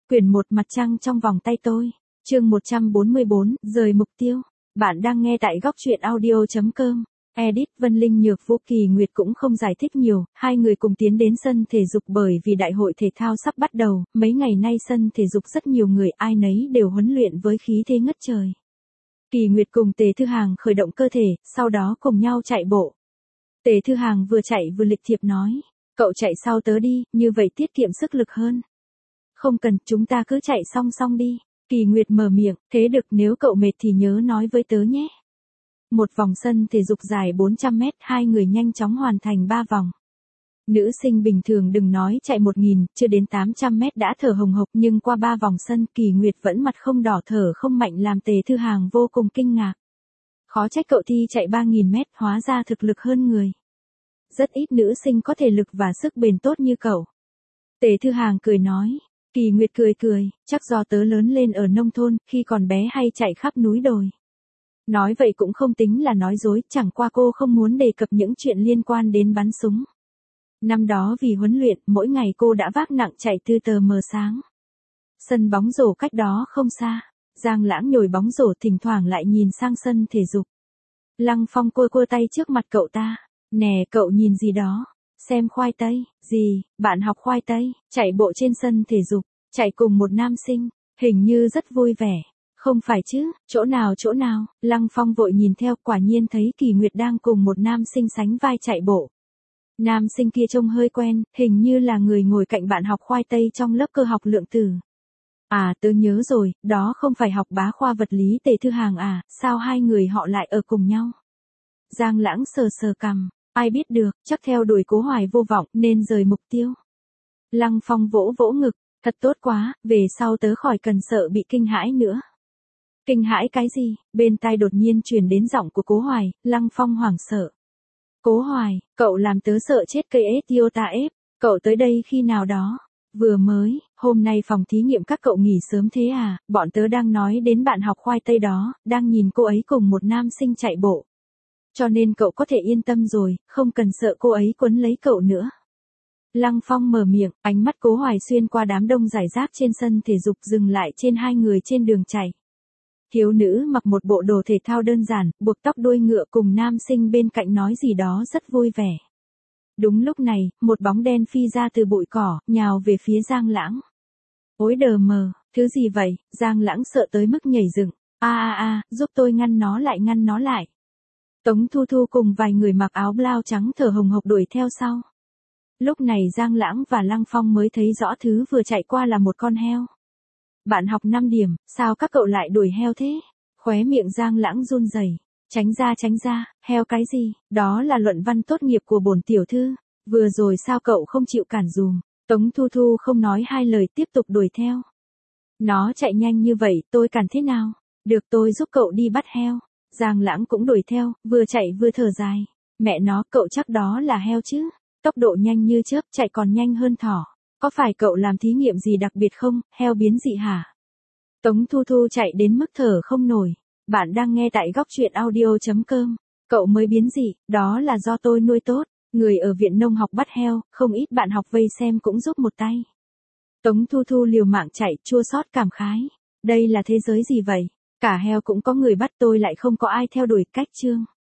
Quyển 1 Mặt trăng trong vòng tay tôi. Chương 144, rời mục tiêu. Bạn đang nghe tại góc truyện audio.com. Edit Vân Linh Nhược Vũ Kỳ Nguyệt cũng không giải thích nhiều, hai người cùng tiến đến sân thể dục bởi vì đại hội thể thao sắp bắt đầu, mấy ngày nay sân thể dục rất nhiều người ai nấy đều huấn luyện với khí thế ngất trời. Kỳ Nguyệt cùng Tề Thư Hàng khởi động cơ thể, sau đó cùng nhau chạy bộ. Tề Thư Hàng vừa chạy vừa lịch thiệp nói, cậu chạy sau tớ đi, như vậy tiết kiệm sức lực hơn. Không cần, chúng ta cứ chạy song song đi. Kỳ Nguyệt mở miệng, thế được, nếu cậu mệt thì nhớ nói với tớ nhé. Một vòng sân thể dục dài 400 mét, hai người nhanh chóng hoàn thành 3 vòng. Nữ sinh bình thường đừng nói chạy 1000, chưa đến 800 mét đã thở hồng hộc, nhưng qua 3 vòng sân Kỳ Nguyệt vẫn mặt không đỏ thở không mạnh làm Tề Thư Hàng vô cùng kinh ngạc. Khó trách cậu thi chạy 3000 mét, hóa ra thực lực hơn người. Rất ít nữ sinh có thể lực và sức bền tốt như cậu. Tề Thư Hàng cười nói. Kỳ Nguyệt cười, chắc do tớ lớn lên ở nông thôn, khi còn bé hay chạy khắp núi đồi. Nói vậy cũng không tính là nói dối, chẳng qua cô không muốn đề cập những chuyện liên quan đến bắn súng. Năm đó vì huấn luyện, mỗi ngày cô đã vác nặng chạy từ tờ mờ sáng. Sân bóng rổ cách đó không xa, Giang Lãng nhồi bóng rổ thỉnh thoảng lại nhìn sang sân thể dục. Lăng Phong cua tay trước mặt cậu ta, nè cậu nhìn gì đó. Xem khoai tây, gì, bạn học khoai tây, chạy bộ trên sân thể dục, chạy cùng một nam sinh, hình như rất vui vẻ. Không phải chứ, chỗ nào, Lăng Phong vội nhìn theo, quả nhiên thấy Kỳ Nguyệt đang cùng một nam sinh sánh vai chạy bộ. Nam sinh kia trông hơi quen, hình như là người ngồi cạnh bạn học khoai tây trong lớp cơ học lượng tử. À tớ nhớ rồi, đó không phải học bá khoa vật lý Tề Thư Hàng à, sao hai người họ lại ở cùng nhau? Giang Lãng sờ cằm. Ai biết được, chắc theo đuổi Cố Hoài vô vọng nên rời mục tiêu. Lăng Phong vỗ ngực, thật tốt quá, về sau tớ khỏi cần sợ bị kinh hãi nữa. Kinh hãi cái gì? Bên tai đột nhiên truyền đến giọng của Cố Hoài, Lăng Phong hoảng sợ. Cố Hoài, cậu làm tớ sợ chết cây Toyota F, cậu tới đây khi nào đó? Vừa mới, hôm nay phòng thí nghiệm các cậu nghỉ sớm thế à, bọn tớ đang nói đến bạn học khoai tây đó, đang nhìn cô ấy cùng một nam sinh chạy bộ. Cho nên cậu có thể yên tâm rồi, không cần sợ cô ấy quấn lấy cậu nữa. Lăng Phong mở miệng, ánh mắt Cố Hoài xuyên qua đám đông rải rác trên sân thể dục dừng lại trên hai người trên đường chạy. Thiếu nữ mặc một bộ đồ thể thao đơn giản, buộc tóc đuôi ngựa cùng nam sinh bên cạnh nói gì đó rất vui vẻ. Đúng lúc này, một bóng đen phi ra từ bụi cỏ, nhào về phía Giang Lãng. Ôi đờ mờ, thứ gì vậy? Giang Lãng sợ tới mức nhảy dựng. Giúp tôi ngăn nó lại. Tống Thu Thu cùng vài người mặc áo blau trắng thở hồng hộc đuổi theo sau. Lúc này Giang Lãng và Lăng Phong mới thấy rõ thứ vừa chạy qua là một con heo. Bạn học 5 điểm, sao các cậu lại đuổi heo thế? Khóe miệng Giang Lãng run rẩy. Tránh ra, heo cái gì? Đó là luận văn tốt nghiệp của bổn tiểu thư. Vừa rồi sao cậu không chịu cản dùm? Tống Thu Thu không nói hai lời tiếp tục đuổi theo. Nó chạy nhanh như vậy, tôi cản thế nào? Được, tôi giúp cậu đi bắt heo. Giang Lãng cũng đuổi theo, vừa chạy vừa thở dài. Mẹ nó, cậu chắc đó là heo chứ? Tốc độ nhanh như chớp, chạy còn nhanh hơn thỏ. Có phải cậu làm thí nghiệm gì đặc biệt không, heo biến dị hả? Tống Thu Thu chạy đến mức thở không nổi. Bạn đang nghe tại góc truyện audio.com. Cậu mới biến dị, đó là do tôi nuôi tốt. Người ở viện nông học bắt heo, không ít bạn học vây xem cũng giúp một tay. Tống Thu Thu liều mạng chạy, chua xót cảm khái. Đây là thế giới gì vậy? Cả heo cũng có người bắt, tôi lại không có ai theo đuổi. Cách chương.